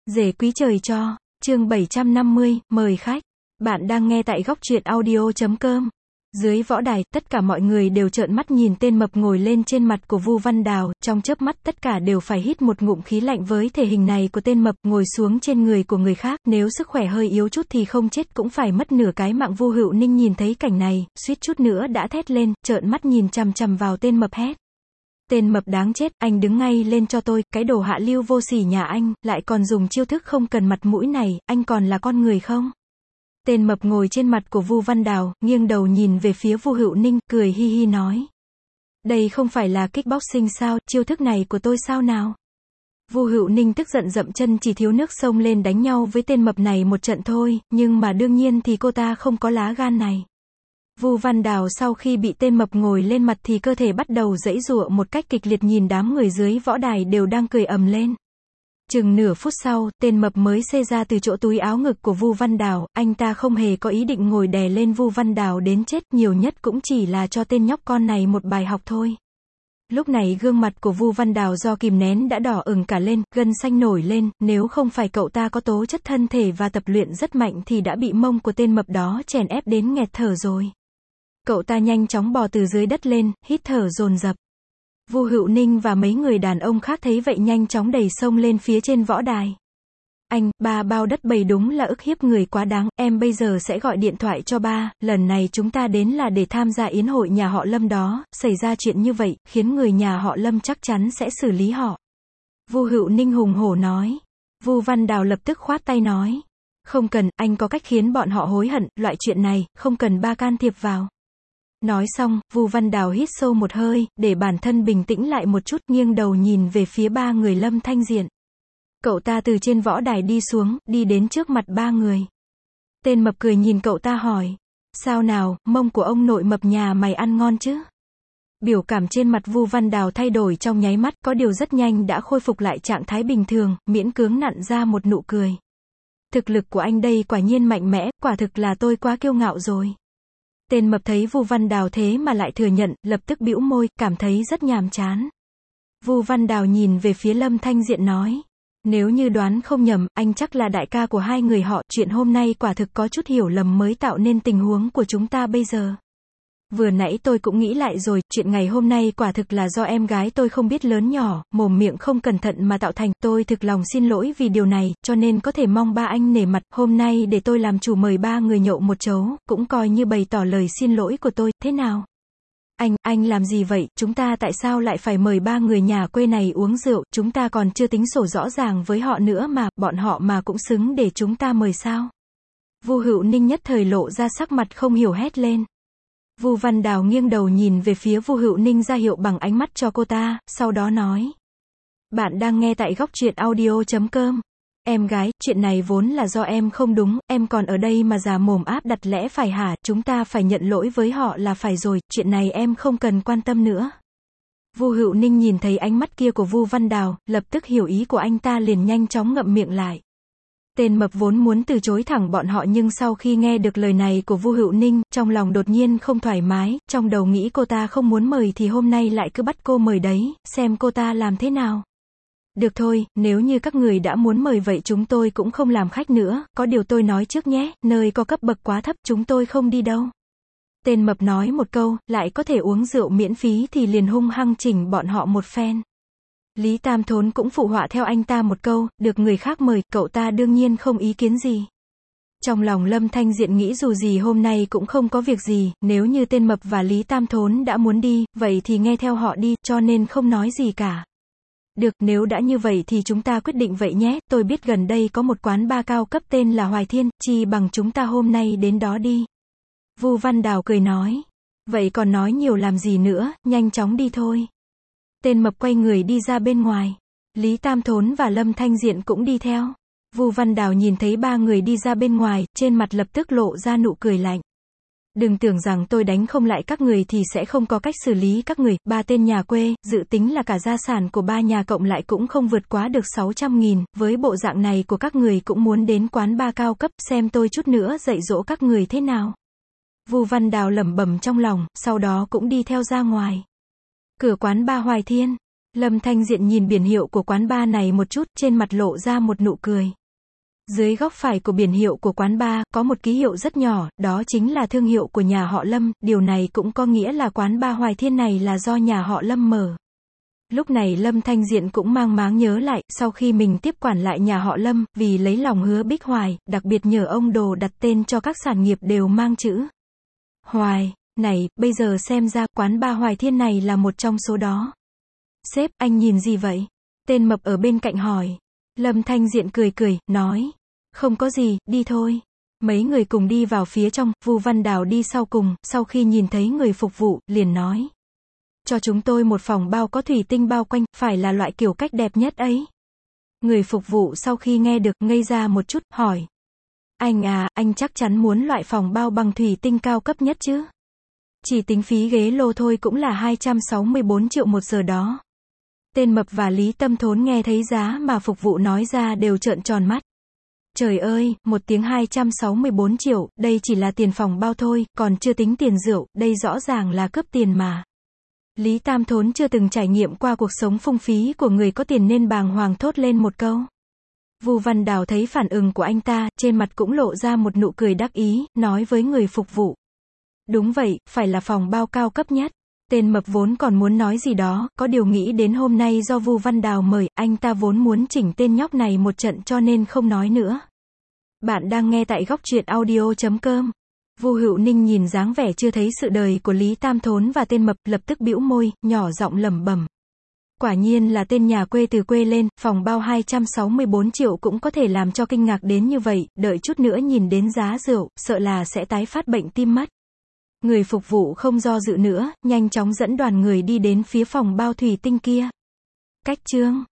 Rể quý trời cho, chương 750, mời khách. Bạn đang nghe tại góc truyện audio.com. Dưới võ đài, tất cả mọi người đều trợn mắt nhìn tên mập ngồi lên trên mặt của Vu Văn Đào, trong chớp mắt tất cả đều phải hít một ngụm khí lạnh với thể hình này của tên mập ngồi xuống trên người của người khác, nếu sức khỏe hơi yếu chút thì không chết cũng phải mất nửa cái mạng. Vu Hữu Ninh nhìn thấy cảnh này, suýt chút nữa đã thét lên, trợn mắt nhìn chằm chằm vào tên mập hét. Tên mập đáng chết, anh đứng ngay lên cho tôi, cái đồ hạ lưu vô sỉ nhà anh, lại còn dùng chiêu thức không cần mặt mũi này, anh còn là con người không? Tên mập ngồi trên mặt của Vu Văn Đào, nghiêng đầu nhìn về phía Vu Hữu Ninh, cười hi hi nói. Đây không phải là kickboxing sao, chiêu thức này của tôi sao nào? Vu Hữu Ninh tức giận dậm chân, chỉ thiếu nước xông lên đánh nhau với tên mập này một trận thôi, nhưng mà đương nhiên thì cô ta không có lá gan này. Vu Văn Đào sau khi bị tên mập ngồi lên mặt thì cơ thể bắt đầu giãy giụa một cách kịch liệt, nhìn đám người dưới võ đài đều đang cười ầm lên. Chừng nửa phút sau, tên mập mới xê ra từ chỗ túi áo ngực của Vu Văn Đào, anh ta không hề có ý định ngồi đè lên Vu Văn Đào đến chết, nhiều nhất cũng chỉ là cho tên nhóc con này một bài học thôi. Lúc này gương mặt của Vu Văn Đào do kìm nén đã đỏ ửng cả lên, gân xanh nổi lên, nếu không phải cậu ta có tố chất thân thể và tập luyện rất mạnh thì đã bị mông của tên mập đó chèn ép đến nghẹt thở rồi. Cậu ta nhanh chóng bò từ dưới đất lên, hít thở dồn dập. Vu Hữu Ninh và mấy người đàn ông khác thấy vậy nhanh chóng đẩy xông lên phía trên võ đài. Anh, ba bao đất bầy đúng là ức hiếp người quá đáng, em bây giờ sẽ gọi điện thoại cho ba, lần này chúng ta đến là để tham gia yến hội nhà họ Lâm đó, xảy ra chuyện như vậy, khiến người nhà họ Lâm chắc chắn sẽ xử lý họ. Vu Hữu Ninh hùng hổ nói. Vu Văn Đào lập tức khoát tay nói. Không cần, anh có cách khiến bọn họ hối hận, loại chuyện này, không cần ba can thiệp vào. Nói xong, Vu Văn Đào hít sâu một hơi, để bản thân bình tĩnh lại một chút, nghiêng đầu nhìn về phía ba người Lâm Thanh Diện. Cậu ta từ trên võ đài đi xuống, đi đến trước mặt ba người. Tên mập cười nhìn cậu ta hỏi. Sao nào, mông của ông nội mập nhà mày ăn ngon chứ? Biểu cảm trên mặt Vu Văn Đào thay đổi trong nháy mắt, có điều rất nhanh đã khôi phục lại trạng thái bình thường, miễn cưỡng nặn ra một nụ cười. Thực lực của anh đây quả nhiên mạnh mẽ, quả thực là tôi quá kiêu ngạo rồi. Tên mập thấy Vu Văn Đào thế mà lại thừa nhận, lập tức bĩu môi, cảm thấy rất nhàm chán. Vu Văn Đào nhìn về phía Lâm Thanh Diện nói. Nếu như đoán không nhầm, anh chắc là đại ca của hai người họ, chuyện hôm nay quả thực có chút hiểu lầm mới tạo nên tình huống của chúng ta bây giờ. Vừa nãy tôi cũng nghĩ lại rồi, chuyện ngày hôm nay quả thực là do em gái tôi không biết lớn nhỏ, mồm miệng không cẩn thận mà tạo thành, tôi thực lòng xin lỗi vì điều này, cho nên có thể mong ba anh nể mặt, hôm nay để tôi làm chủ mời ba người nhậu một chấu, cũng coi như bày tỏ lời xin lỗi của tôi, thế nào? Anh làm gì vậy, chúng ta tại sao lại phải mời ba người nhà quê này uống rượu, chúng ta còn chưa tính sổ rõ ràng với họ nữa mà, bọn họ mà cũng xứng để chúng ta mời sao? Vu Hữu Ninh nhất thời lộ ra sắc mặt không hiểu hét lên. Vu Văn Đào nghiêng đầu nhìn về phía Vu Hữu Ninh ra hiệu bằng ánh mắt cho cô ta, sau đó nói. Bạn đang nghe tại góc truyện audio.com. Em gái, chuyện này vốn là do em không đúng, em còn ở đây mà già mồm áp đặt lẽ phải hả, chúng ta phải nhận lỗi với họ là phải rồi, chuyện này em không cần quan tâm nữa. Vu Hữu Ninh nhìn thấy ánh mắt kia của Vu Văn Đào, lập tức hiểu ý của anh ta liền nhanh chóng ngậm miệng lại. Tên mập vốn muốn từ chối thẳng bọn họ nhưng sau khi nghe được lời này của Vu Hữu Ninh, trong lòng đột nhiên không thoải mái, trong đầu nghĩ cô ta không muốn mời thì hôm nay lại cứ bắt cô mời đấy, xem cô ta làm thế nào. Được thôi, nếu như các người đã muốn mời vậy chúng tôi cũng không làm khách nữa, có điều tôi nói trước nhé, nơi có cấp bậc quá thấp chúng tôi không đi đâu. Tên mập nói một câu, lại có thể uống rượu miễn phí thì liền hung hăng chỉnh bọn họ một phen. Lý Tam Thốn cũng phụ họa theo anh ta một câu, được người khác mời, cậu ta đương nhiên không ý kiến gì. Trong lòng Lâm Thanh Diện nghĩ dù gì hôm nay cũng không có việc gì, nếu như tên mập và Lý Tam Thốn đã muốn đi, vậy thì nghe theo họ đi, cho nên không nói gì cả. Được, nếu đã như vậy thì chúng ta quyết định vậy nhé, tôi biết gần đây có một quán bar cao cấp tên là Hoài Thiên, chi bằng chúng ta hôm nay đến đó đi. Vu Văn Đào cười nói. Vậy còn nói nhiều làm gì nữa, nhanh chóng đi thôi. Tên mập quay người đi ra bên ngoài. Lý Tam Thốn và Lâm Thanh Diện cũng đi theo. Vu Văn Đào nhìn thấy ba người đi ra bên ngoài, trên mặt lập tức lộ ra nụ cười lạnh. Đừng tưởng rằng tôi đánh không lại các người thì sẽ không có cách xử lý các người, ba tên nhà quê, dự tính là cả gia sản của ba nhà cộng lại cũng không vượt quá được 600.000, với bộ dạng này của các người cũng muốn đến quán bar cao cấp, xem tôi chút nữa dạy dỗ các người thế nào. Vu Văn Đào lẩm bẩm trong lòng, sau đó cũng đi theo ra ngoài. Cửa quán bar Hoài Thiên. Lâm Thanh Diện nhìn biển hiệu của quán bar này một chút, trên mặt lộ ra một nụ cười. Dưới góc phải của biển hiệu của quán bar, có một ký hiệu rất nhỏ, đó chính là thương hiệu của nhà họ Lâm, điều này cũng có nghĩa là quán bar Hoài Thiên này là do nhà họ Lâm mở. Lúc này Lâm Thanh Diện cũng mang máng nhớ lại, sau khi mình tiếp quản lại nhà họ Lâm, vì lấy lòng Hứa Bích Hoài, đặc biệt nhờ ông Đồ đặt tên cho các sản nghiệp đều mang chữ Hoài, này, bây giờ xem ra, quán bar Hoài Thiên này là một trong số đó. Sếp, anh nhìn gì vậy? Tên mập ở bên cạnh hỏi. Lâm Thanh Diện cười cười, nói. Không có gì, đi thôi. Mấy người cùng đi vào phía trong, Vu Văn Đào đi sau cùng, sau khi nhìn thấy người phục vụ, liền nói. Cho chúng tôi một phòng bao có thủy tinh bao quanh, phải là loại kiểu cách đẹp nhất ấy. Người phục vụ sau khi nghe được, ngây ra một chút, hỏi. Anh à, anh chắc chắn muốn loại phòng bao bằng thủy tinh cao cấp nhất chứ? Chỉ tính phí ghế lô thôi cũng là 264 triệu một giờ đó. Tên mập và Lý Tâm Thốn nghe thấy giá mà phục vụ nói ra đều trợn tròn mắt. Trời ơi, một tiếng 264 triệu, đây chỉ là tiền phòng bao thôi, còn chưa tính tiền rượu, đây rõ ràng là cướp tiền mà. Lý Tam Thốn chưa từng trải nghiệm qua cuộc sống phung phí của người có tiền nên bàng hoàng thốt lên một câu. Vu Văn Đào thấy phản ứng của anh ta, trên mặt cũng lộ ra một nụ cười đắc ý, nói với người phục vụ. Đúng vậy, phải là phòng bao cao cấp nhất. Tên mập vốn còn muốn nói gì đó, có điều nghĩ đến hôm nay do Vu Văn Đào mời, anh ta vốn muốn chỉnh tên nhóc này một trận cho nên không nói nữa. Bạn đang nghe tại góc truyện audio.com. Vu Hữu Ninh nhìn dáng vẻ chưa thấy sự đời của Lý Tam Thốn và tên mập, lập tức bĩu môi, nhỏ giọng lẩm bẩm. Quả nhiên là tên nhà quê từ quê lên, phòng bao 264 triệu cũng có thể làm cho kinh ngạc đến như vậy, đợi chút nữa nhìn đến giá rượu, sợ là sẽ tái phát bệnh tim mất. Người phục vụ không do dự nữa, nhanh chóng dẫn đoàn người đi đến phía phòng bao thủy tinh kia. Cách chương